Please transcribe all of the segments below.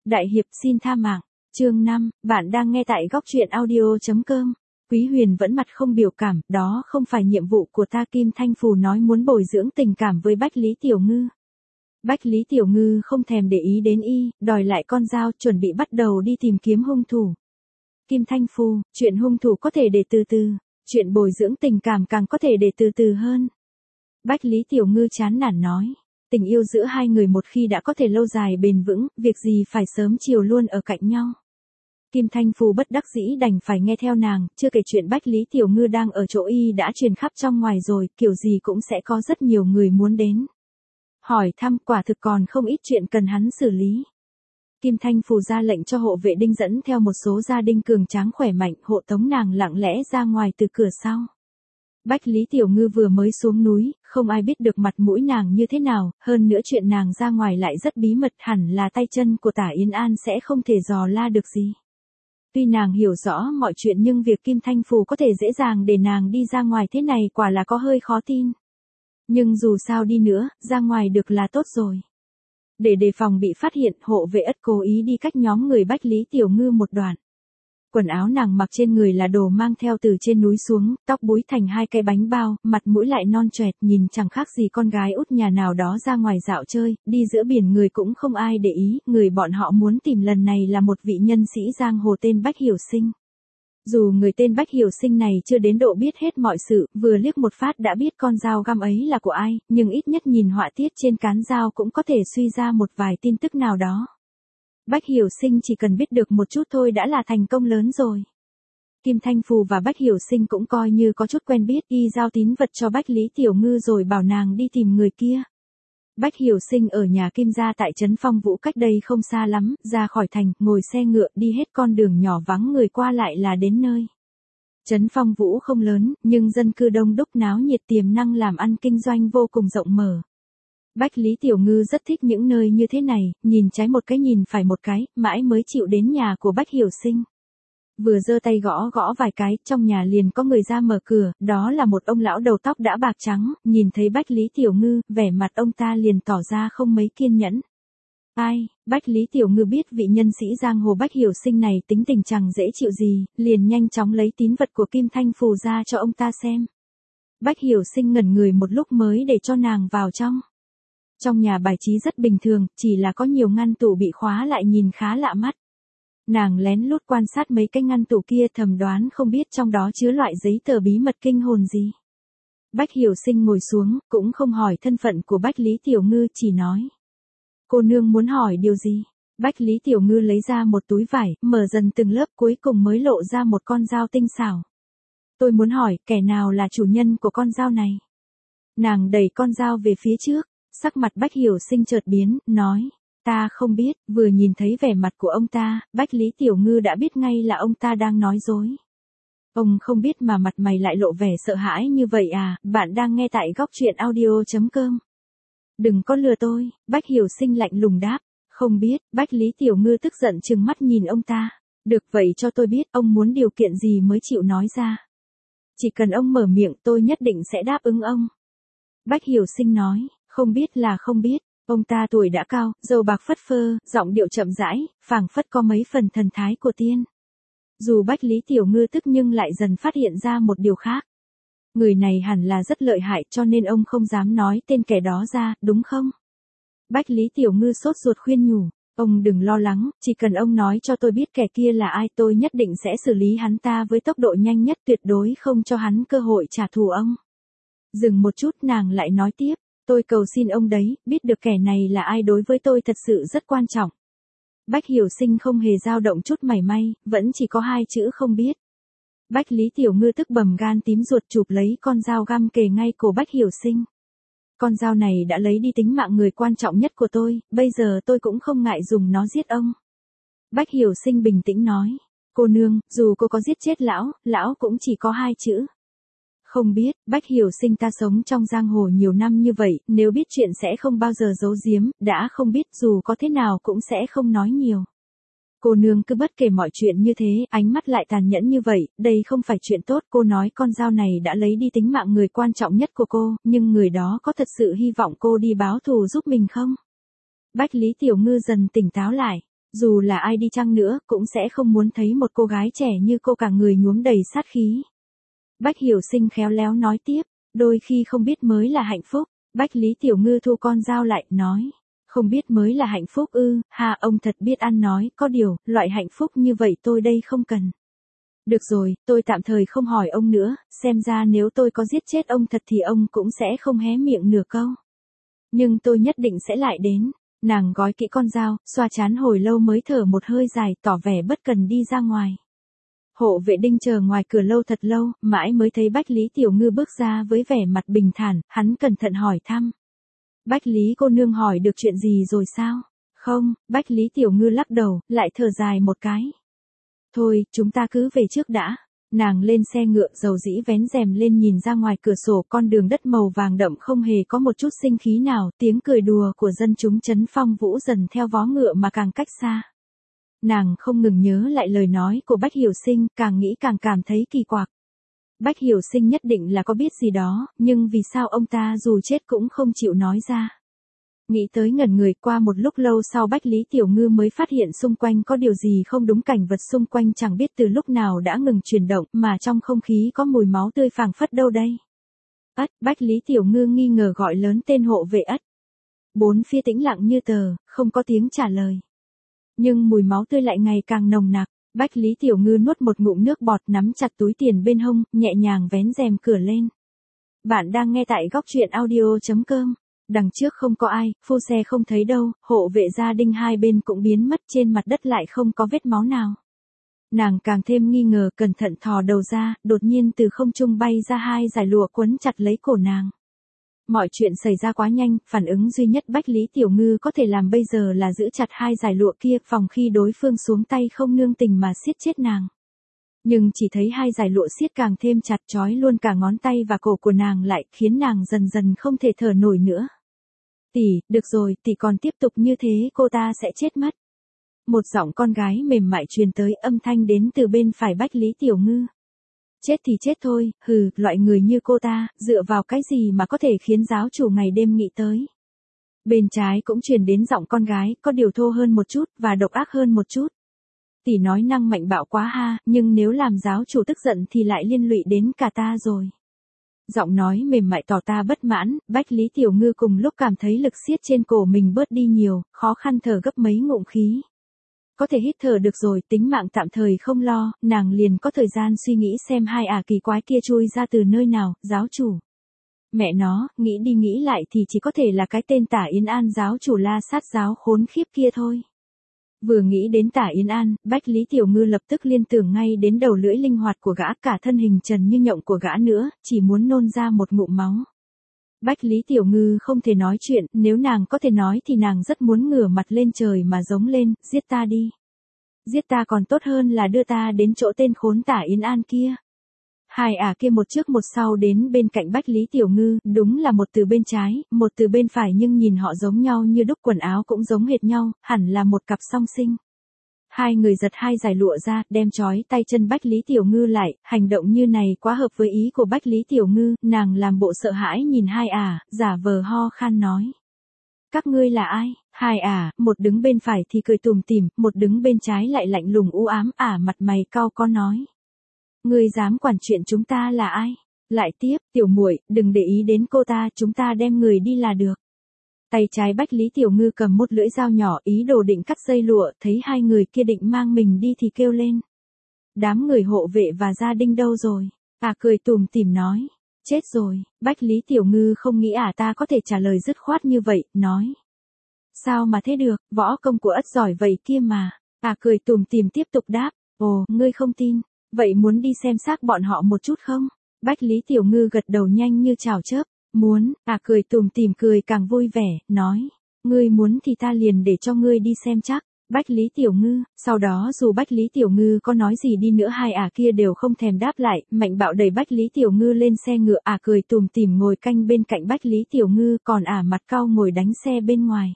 Đại hiệp xin tha mạng. Chương 5, bạn đang nghe tại góc truyện audio.com. Quý Huyền vẫn mặt không biểu cảm, đó không phải nhiệm vụ của ta. Kim Thanh Phù nói muốn bồi dưỡng tình cảm với Bách Lý Tiểu Ngư. Bách Lý Tiểu Ngư không thèm để ý đến y, đòi lại con dao chuẩn bị bắt đầu đi tìm kiếm hung thủ. Kim Thanh Phù, chuyện hung thủ có thể để từ từ, chuyện bồi dưỡng tình cảm càng có thể để từ từ hơn. Bách Lý Tiểu Ngư chán nản nói. Tình yêu giữa hai người một khi đã có thể lâu dài bền vững, việc gì phải sớm chiều luôn ở cạnh nhau. Kim Thanh Phù bất đắc dĩ đành phải nghe theo nàng, chưa kể chuyện Bách Lý Tiểu Ngư đang ở chỗ y đã truyền khắp trong ngoài rồi, kiểu gì cũng sẽ có rất nhiều người muốn đến. Hỏi thăm, quả thực còn không ít chuyện cần hắn xử lý. Kim Thanh Phù ra lệnh cho hộ vệ Đinh dẫn theo một số gia đình cường tráng khỏe mạnh, hộ tống nàng lặng lẽ ra ngoài từ cửa sau. Bách Lý Tiểu Ngư vừa mới xuống núi, không ai biết được mặt mũi nàng như thế nào, hơn nữa chuyện nàng ra ngoài lại rất bí mật, hẳn là tay chân của Tả Yến An sẽ không thể dò la được gì. Tuy nàng hiểu rõ mọi chuyện nhưng việc Kim Thanh Phù có thể dễ dàng để nàng đi ra ngoài thế này quả là có hơi khó tin. Nhưng dù sao đi nữa, ra ngoài được là tốt rồi. Để đề phòng bị phát hiện, hộ vệ ất cố ý đi cách nhóm người Bách Lý Tiểu Ngư một đoạn. Quần áo nàng mặc trên người là đồ mang theo từ trên núi xuống, tóc búi thành hai cái bánh bao, mặt mũi lại non choẹt, nhìn chẳng khác gì con gái út nhà nào đó ra ngoài dạo chơi, đi giữa biển người cũng không ai để ý, người bọn họ muốn tìm lần này là một vị nhân sĩ giang hồ tên Bách Hiểu Sinh. Dù người tên Bách Hiểu Sinh này chưa đến độ biết hết mọi sự, vừa liếc một phát đã biết con dao găm ấy là của ai, nhưng ít nhất nhìn họa tiết trên cán dao cũng có thể suy ra một vài tin tức nào đó. Bách Hiểu Sinh chỉ cần biết được một chút thôi đã là thành công lớn rồi. Kim Thanh Phù và Bách Hiểu Sinh cũng coi như có chút quen biết, y giao tín vật cho Bách Lý Tiểu Ngư rồi bảo nàng đi tìm người kia. Bách Hiểu Sinh ở nhà Kim gia tại trấn Phong Vũ cách đây không xa lắm, ra khỏi thành, ngồi xe ngựa đi hết con đường nhỏ vắng người qua lại là đến nơi. Trấn Phong Vũ không lớn, nhưng dân cư đông đúc náo nhiệt, tiềm năng làm ăn kinh doanh vô cùng rộng mở. Bách Lý Tiểu Ngư rất thích những nơi như thế này, nhìn trái một cái nhìn phải một cái, mãi mới chịu đến nhà của Bách Hiểu Sinh. Vừa giơ tay gõ gõ vài cái, trong nhà liền có người ra mở cửa, đó là một ông lão đầu tóc đã bạc trắng, nhìn thấy Bách Lý Tiểu Ngư, vẻ mặt ông ta liền tỏ ra không mấy kiên nhẫn. Ai, Bách Lý Tiểu Ngư biết vị nhân sĩ giang hồ Bách Hiểu Sinh này tính tình chẳng dễ chịu gì, liền nhanh chóng lấy tín vật của Kim Thanh Phù ra cho ông ta xem. Bách Hiểu Sinh ngẩn người một lúc mới để cho nàng vào trong. Trong nhà bài trí rất bình thường, chỉ là có nhiều ngăn tủ bị khóa lại nhìn khá lạ mắt. Nàng lén lút quan sát mấy cái ngăn tủ kia, thầm đoán không biết trong đó chứa loại giấy tờ bí mật kinh hồn gì. Bách Hiểu Sinh ngồi xuống, cũng không hỏi thân phận của Bách Lý Tiểu Ngư, chỉ nói. Cô nương muốn hỏi điều gì? Bách Lý Tiểu Ngư lấy ra một túi vải, mở dần từng lớp cuối cùng mới lộ ra một con dao tinh xảo. Tôi muốn hỏi, kẻ nào là chủ nhân của con dao này? Nàng đẩy con dao về phía trước. Sắc mặt Bách Hiểu Sinh chợt biến, nói, ta không biết, vừa nhìn thấy vẻ mặt của ông ta, Bách Lý Tiểu Ngư đã biết ngay là ông ta đang nói dối. Ông không biết mà mặt mày lại lộ vẻ sợ hãi như vậy à, bạn đang nghe tại góc truyện audio.com. Đừng có lừa tôi, Bách Hiểu Sinh lạnh lùng đáp, không biết, Bách Lý Tiểu Ngư tức giận trừng mắt nhìn ông ta, được vậy cho tôi biết, ông muốn điều kiện gì mới chịu nói ra. Chỉ cần ông mở miệng tôi nhất định sẽ đáp ứng ông. Bách Hiểu Sinh nói. Không biết là không biết, ông ta tuổi đã cao, râu bạc phất phơ, giọng điệu chậm rãi, phảng phất có mấy phần thần thái của tiên. Dù Bách Lý Tiểu Ngư tức nhưng lại dần phát hiện ra một điều khác. Người này hẳn là rất lợi hại cho nên ông không dám nói tên kẻ đó ra, đúng không? Bách Lý Tiểu Ngư sốt ruột khuyên nhủ, ông đừng lo lắng, chỉ cần ông nói cho tôi biết kẻ kia là ai tôi nhất định sẽ xử lý hắn ta với tốc độ nhanh nhất, tuyệt đối không cho hắn cơ hội trả thù ông. Dừng một chút nàng lại nói tiếp. Tôi cầu xin ông đấy, biết được kẻ này là ai đối với tôi thật sự rất quan trọng. Bách Hiểu Sinh không hề dao động chút mảy may, vẫn chỉ có hai chữ không biết. Bách Lý Tiểu Ngư tức bầm gan tím ruột chụp lấy con dao găm kề ngay cổ Bách Hiểu Sinh. Con dao này đã lấy đi tính mạng người quan trọng nhất của tôi, bây giờ tôi cũng không ngại dùng nó giết ông. Bách Hiểu Sinh bình tĩnh nói, cô nương, dù cô có giết chết lão cũng chỉ có hai chữ. Không biết, Bách Hiểu Sinh ta sống trong giang hồ nhiều năm như vậy, nếu biết chuyện sẽ không bao giờ giấu giếm, đã không biết dù có thế nào cũng sẽ không nói nhiều. Cô nương cứ bất kể mọi chuyện như thế, ánh mắt lại tàn nhẫn như vậy, đây không phải chuyện tốt. Cô nói con dao này đã lấy đi tính mạng người quan trọng nhất của cô, nhưng người đó có thật sự hy vọng cô đi báo thù giúp mình không? Bách Lý Tiểu Ngư dần tỉnh táo lại. Dù là ai đi chăng nữa cũng sẽ không muốn thấy một cô gái trẻ như cô cả người nhuốm đầy sát khí. Bách Hiểu Sinh khéo léo nói tiếp, đôi khi không biết mới là hạnh phúc. Bách Lý Tiểu Ngư thu con dao lại, nói, không biết mới là hạnh phúc ư, ha ông thật biết ăn nói, có điều, loại hạnh phúc như vậy tôi đây không cần. Được rồi, tôi tạm thời không hỏi ông nữa, xem ra nếu tôi có giết chết ông thật thì ông cũng sẽ không hé miệng nửa câu. Nhưng tôi nhất định sẽ lại đến. Nàng gói kỹ con dao, xoa trán hồi lâu mới thở một hơi dài, tỏ vẻ bất cần đi ra ngoài. Hộ vệ Đinh chờ ngoài cửa lâu thật lâu, mãi mới thấy Bách Lý Tiểu Ngư bước ra với vẻ mặt bình thản, hắn cẩn thận hỏi thăm. Bách Lý cô nương hỏi được chuyện gì rồi sao? Không, Bách Lý Tiểu Ngư lắc đầu, lại thở dài một cái. Thôi, chúng ta cứ về trước đã. Nàng lên xe ngựa dầu dĩ vén rèm lên nhìn ra ngoài cửa sổ, con đường đất màu vàng đậm không hề có một chút sinh khí nào, tiếng cười đùa của dân chúng trấn Phong Vũ dần theo vó ngựa mà càng cách xa. Nàng không ngừng nhớ lại lời nói của Bách Hiểu Sinh, càng nghĩ càng cảm thấy kỳ quặc. Bách Hiểu Sinh nhất định là có biết gì đó, nhưng vì sao ông ta dù chết cũng không chịu nói ra. Nghĩ tới ngẩn người, qua một lúc lâu sau Bách Lý Tiểu Ngư mới phát hiện xung quanh có điều gì không đúng, cảnh vật xung quanh chẳng biết từ lúc nào đã ngừng chuyển động, mà trong không khí có mùi máu tươi phảng phất đâu đây. Ất, Bách Lý Tiểu Ngư nghi ngờ gọi lớn tên hộ vệ Ất. Bốn phía tĩnh lặng như tờ, không có tiếng trả lời. Nhưng mùi máu tươi lại ngày càng nồng nặc. Bách Lý Tiểu Ngư nuốt một ngụm nước bọt, nắm chặt túi tiền bên hông, nhẹ nhàng vén rèm cửa lên. Bạn đang nghe tại góc truyện audio.com. Đằng trước không có ai, phu xe không thấy đâu, hộ vệ gia Đinh hai bên cũng biến mất, trên mặt đất lại không có vết máu nào. Nàng càng thêm nghi ngờ, cẩn thận thò đầu ra, đột nhiên từ không trung bay ra hai dải lụa quấn chặt lấy cổ nàng. Mọi chuyện xảy ra quá nhanh, phản ứng duy nhất Bách Lý Tiểu Ngư có thể làm bây giờ là giữ chặt hai dải lụa kia, phòng khi đối phương xuống tay không nương tình mà siết chết nàng. Nhưng chỉ thấy hai dải lụa siết càng thêm chặt, trói luôn cả ngón tay và cổ của nàng lại, khiến nàng dần dần không thể thở nổi nữa. Tỷ, được rồi, tỷ còn tiếp tục như thế cô ta sẽ chết mất. Một giọng con gái mềm mại truyền tới, âm thanh đến từ bên phải Bách Lý Tiểu Ngư. Chết thì chết thôi, hừ, loại người như cô ta, dựa vào cái gì mà có thể khiến giáo chủ ngày đêm nghĩ tới. Bên trái cũng truyền đến giọng con gái, có điều thô hơn một chút, và độc ác hơn một chút. Tỷ nói năng mạnh bạo quá ha, nhưng nếu làm giáo chủ tức giận thì lại liên lụy đến cả ta rồi. Giọng nói mềm mại tỏ ta bất mãn, Bách Lý Tiểu Ngư cùng lúc cảm thấy lực siết trên cổ mình bớt đi nhiều, khó khăn thở gấp mấy ngụm khí. Có thể hít thở được rồi, tính mạng tạm thời không lo, nàng liền có thời gian suy nghĩ xem hai ả kỳ quái kia chui ra từ nơi nào, giáo chủ. Mẹ nó, nghĩ đi nghĩ lại thì chỉ có thể là cái tên Tả Yến An giáo chủ La Sát giáo khốn khiếp kia thôi. Vừa nghĩ đến Tả Yến An, Bách Lý Tiểu Ngư lập tức liên tưởng ngay đến đầu lưỡi linh hoạt của gã, cả thân hình trần như nhộng của gã nữa, chỉ muốn nôn ra một ngụm máu. Bách Lý Tiểu Ngư không thể nói chuyện, nếu nàng có thể nói thì nàng rất muốn ngửa mặt lên trời mà giống lên, giết ta đi. Giết ta còn tốt hơn là đưa ta đến chỗ tên khốn Tả Yến An kia. Hai ả kia một trước một sau đến bên cạnh Bách Lý Tiểu Ngư, đúng là một từ bên trái, một từ bên phải, nhưng nhìn họ giống nhau như đúc, quần áo cũng giống hệt nhau, hẳn là một cặp song sinh. Hai người giật hai dải lụa ra, đem trói tay chân Bách Lý Tiểu Ngư lại, hành động như này quá hợp với ý của Bách Lý Tiểu Ngư, nàng làm bộ sợ hãi nhìn hai ả, giả vờ ho khan nói. Các ngươi là ai? Hai ả, một đứng bên phải thì cười tủm tỉm, một đứng bên trái lại lạnh lùng u ám, ả mặt mày cau có nói. Ngươi dám quản chuyện chúng ta là ai? Lại tiếp, tiểu muội, đừng để ý đến cô ta, chúng ta đem người đi là được. Tay trái Bách Lý Tiểu Ngư cầm một lưỡi dao nhỏ, ý đồ định cắt dây lụa, thấy hai người kia định mang mình đi thì kêu lên. Đám người hộ vệ và gia đình đâu rồi? Cười tủm tỉm nói. Chết rồi, Bách Lý Tiểu Ngư không nghĩ ta có thể trả lời dứt khoát như vậy, nói. Sao mà thế được, võ công của Ất giỏi vậy kia mà. Cười tủm tỉm tiếp tục đáp. Ồ, ngươi không tin, vậy muốn đi xem xác bọn họ một chút không? Bách Lý Tiểu Ngư gật đầu nhanh như chảo chớp. Muốn, cười tủm tỉm cười càng vui vẻ, nói. Ngươi muốn thì ta liền để cho ngươi đi xem chắc. Bách Lý Tiểu Ngư, sau đó dù Bách Lý Tiểu Ngư có nói gì đi nữa hai ả kia đều không thèm đáp lại, mạnh bạo đẩy Bách Lý Tiểu Ngư lên xe ngựa, cười tủm tỉm ngồi canh bên cạnh Bách Lý Tiểu Ngư, còn mặt cau ngồi đánh xe bên ngoài.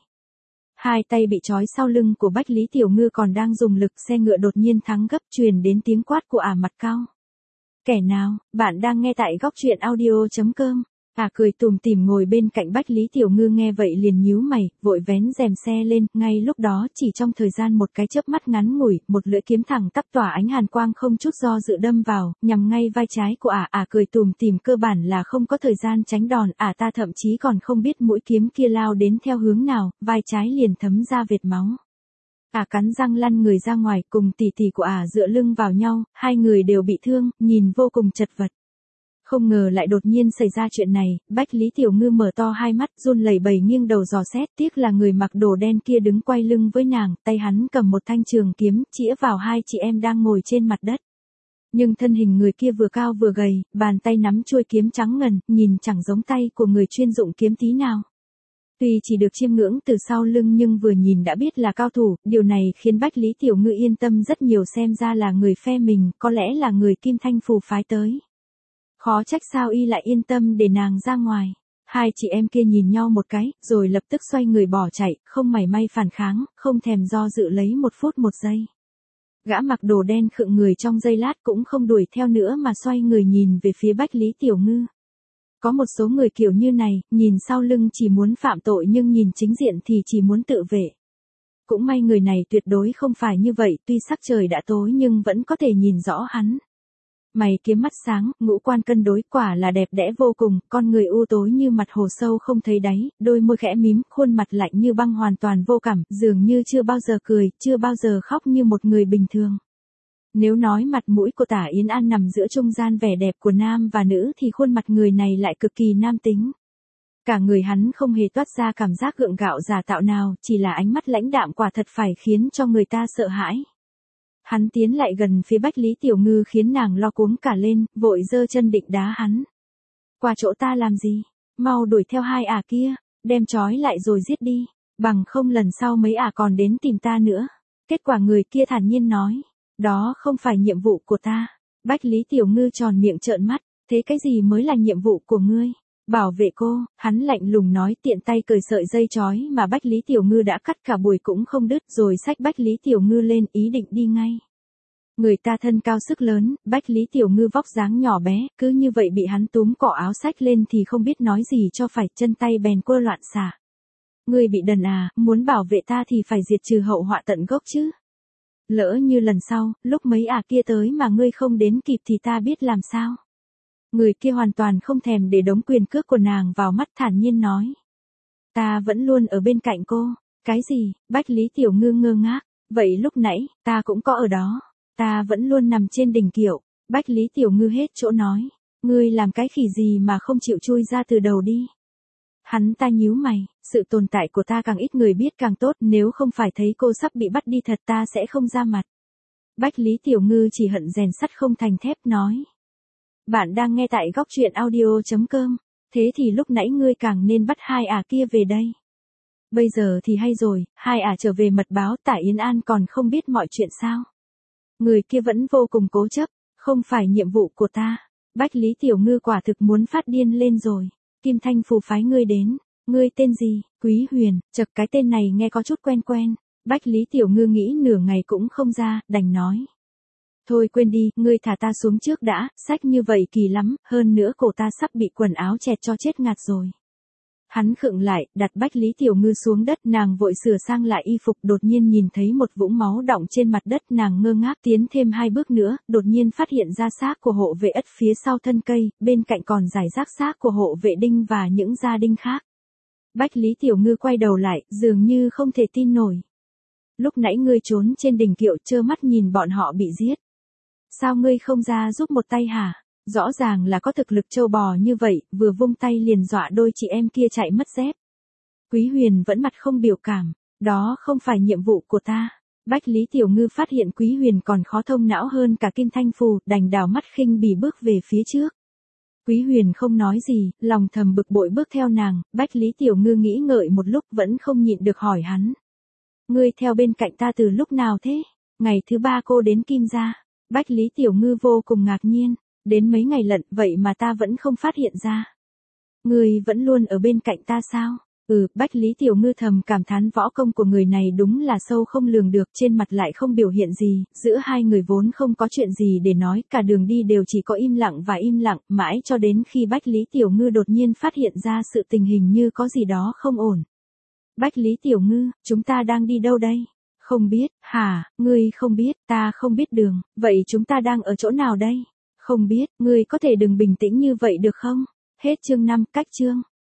Hai tay bị trói sau lưng của Bách Lý Tiểu Ngư còn đang dùng lực, xe ngựa đột nhiên thắng gấp, truyền đến tiếng quát của mặt cau. Kẻ nào, bạn đang nghe tại góc truyện audio.com. Cười tủm tỉm ngồi bên cạnh Bách Lý Tiểu Ngư nghe vậy liền nhíu mày, vội vén rèm xe lên, ngay lúc đó chỉ trong thời gian một cái chớp mắt ngắn ngủi, một lưỡi kiếm thẳng tắp tỏa ánh hàn quang không chút do dự đâm vào, nhằm ngay vai trái của cười tủm tỉm cơ bản là không có thời gian tránh đòn, ta thậm chí còn không biết mũi kiếm kia lao đến theo hướng nào, vai trái liền thấm ra vệt máu. Cắn răng lăn người ra ngoài, cùng tỷ tỷ của dựa lưng vào nhau, hai người đều bị thương, nhìn vô cùng chật vật. Không ngờ lại đột nhiên xảy ra chuyện này, Bách Lý Tiểu Ngư mở to hai mắt, run lẩy bẩy nghiêng đầu dò xét, tiếc là người mặc đồ đen kia đứng quay lưng với nàng, tay hắn cầm một thanh trường kiếm, chĩa vào hai chị em đang ngồi trên mặt đất. Nhưng thân hình người kia vừa cao vừa gầy, bàn tay nắm chuôi kiếm trắng ngần, nhìn chẳng giống tay của người chuyên dụng kiếm tí nào. Tuy chỉ được chiêm ngưỡng từ sau lưng nhưng vừa nhìn đã biết là cao thủ, điều này khiến Bách Lý Tiểu Ngư yên tâm rất nhiều, xem ra là người phe mình, có lẽ là người Kim Thanh Phù phái tới. Khó trách sao y lại yên tâm để nàng ra ngoài. Hai chị em kia nhìn nhau một cái, rồi lập tức xoay người bỏ chạy, không mảy may phản kháng, không thèm do dự lấy 1 phút 1 giây. Gã mặc đồ đen khựng người trong giây lát cũng không đuổi theo nữa mà xoay người nhìn về phía Bách Lý Tiểu Ngư. Có một số người kiểu như này, nhìn sau lưng chỉ muốn phạm tội nhưng nhìn chính diện thì chỉ muốn tự vệ. Cũng may người này tuyệt đối không phải như vậy, tuy sắc trời đã tối nhưng vẫn có thể nhìn rõ hắn. Mày kiếm mắt sáng, ngũ quan cân đối, quả là đẹp đẽ vô cùng, con người u tối như mặt hồ sâu không thấy đáy, đôi môi khẽ mím, khuôn mặt lạnh như băng hoàn toàn vô cảm, dường như chưa bao giờ cười, chưa bao giờ khóc như một người bình thường. Nếu nói mặt mũi của Tả Yến An nằm giữa trung gian vẻ đẹp của nam và nữ thì khuôn mặt người này lại cực kỳ nam tính. Cả người hắn không hề toát ra cảm giác gượng gạo giả tạo nào, chỉ là ánh mắt lãnh đạm quả thật phải khiến cho người ta sợ hãi. Hắn tiến lại gần phía Bách Lý Tiểu Ngư khiến nàng lo cuống cả lên, vội giơ chân định đá hắn. Qua chỗ ta làm gì? Mau đuổi theo hai kia, đem trói lại rồi giết đi, bằng không lần sau mấy còn đến tìm ta nữa. Kết quả người kia thản nhiên nói, đó không phải nhiệm vụ của ta. Bách Lý Tiểu Ngư tròn miệng trợn mắt, thế cái gì mới là nhiệm vụ của ngươi? Bảo vệ cô, hắn lạnh lùng nói, tiện tay cởi sợi dây trói mà Bách Lý Tiểu Ngư đã cắt cả buổi cũng không đứt, rồi xách Bách Lý Tiểu Ngư lên ý định đi ngay. Người ta thân cao sức lớn, Bách Lý Tiểu Ngư vóc dáng nhỏ bé, cứ như vậy bị hắn túm cỏ áo xách lên thì không biết nói gì cho phải, chân tay bèn quơ loạn xạ. Ngươi bị đần muốn bảo vệ ta thì phải diệt trừ hậu họa tận gốc chứ. Lỡ như lần sau, lúc mấy kia tới mà ngươi không đến kịp thì ta biết làm sao. Người kia hoàn toàn không thèm để đống quyền cước của nàng vào mắt, thản nhiên nói. Ta vẫn luôn ở bên cạnh cô. Cái gì? Bách Lý Tiểu Ngư ngơ ngác. Vậy lúc nãy, ta cũng có ở đó. Ta vẫn luôn nằm trên đỉnh kiệu. Bách Lý Tiểu Ngư hết chỗ nói. Ngươi làm cái khỉ gì mà không chịu chui ra từ đầu đi. Hắn ta nhíu mày, sự tồn tại của ta càng ít người biết càng tốt, nếu không phải thấy cô sắp bị bắt đi thật ta sẽ không ra mặt. Bách Lý Tiểu Ngư chỉ hận rèn sắt không thành thép nói. Bạn đang nghe tại góc truyện audio.com, thế thì lúc nãy ngươi càng nên bắt hai kia về đây. Bây giờ thì hay rồi, hai trở về mật báo Tả Yến An còn không biết mọi chuyện sao. Người kia vẫn vô cùng cố chấp, không phải nhiệm vụ của ta. Bách Lý Tiểu Ngư quả thực muốn phát điên lên rồi. Kim Thanh Phù phái ngươi đến, ngươi tên gì? Quý Huyền. Chật, cái tên này nghe có chút quen quen. Bách Lý Tiểu Ngư nghĩ nửa ngày cũng không ra, đành nói. Thôi quên đi, ngươi thả ta xuống trước đã, sách như vậy kỳ lắm, hơn nữa cổ ta sắp bị quần áo chẹt cho chết ngạt rồi. Hắn khựng lại, đặt Bách Lý Tiểu Ngư xuống đất, nàng vội sửa sang lại y phục, đột nhiên nhìn thấy một vũng máu đọng trên mặt đất, nàng ngơ ngác tiến thêm 2 bước nữa, đột nhiên phát hiện ra xác của hộ vệ Ất phía sau thân cây, bên cạnh còn rải rác xác của hộ vệ Đinh và những gia đình khác. Bách Lý Tiểu Ngư quay đầu lại, dường như không thể tin nổi. Lúc nãy ngươi trốn trên đỉnh kiệu trơ mắt nhìn bọn họ bị giết. Sao ngươi không ra giúp một tay hả? Rõ ràng là có thực lực trâu bò như vậy, vừa vung tay liền dọa đôi chị em kia chạy mất dép. Quý Huyền vẫn mặt không biểu cảm, đó không phải nhiệm vụ của ta. Bách Lý Tiểu Ngư phát hiện Quý Huyền còn khó thông não hơn cả Kim Thanh Phù, đành đảo mắt khinh bỉ bước về phía trước. Quý Huyền không nói gì, lòng thầm bực bội bước theo nàng, Bách Lý Tiểu Ngư nghĩ ngợi một lúc vẫn không nhịn được hỏi hắn. Ngươi theo bên cạnh ta từ lúc nào thế? Ngày thứ 3 cô đến Kim gia. Bách Lý Tiểu Ngư vô cùng ngạc nhiên, đến mấy ngày lận vậy mà ta vẫn không phát hiện ra. Ngươi vẫn luôn ở bên cạnh ta sao? Bách Lý Tiểu Ngư thầm cảm thán võ công của người này đúng là sâu không lường được, trên mặt lại không biểu hiện gì, giữa hai người vốn không có chuyện gì để nói, cả đường đi đều chỉ có im lặng và im lặng, mãi cho đến khi Bách Lý Tiểu Ngư đột nhiên phát hiện ra sự tình hình như có gì đó không ổn. Bách Lý Tiểu Ngư, chúng ta đang đi đâu đây? Không biết, hả, ngươi không biết, ta không biết đường, vậy chúng ta đang ở chỗ nào đây? Không biết, ngươi có thể đừng bình tĩnh như vậy được không? Hết chương 5, cách chương.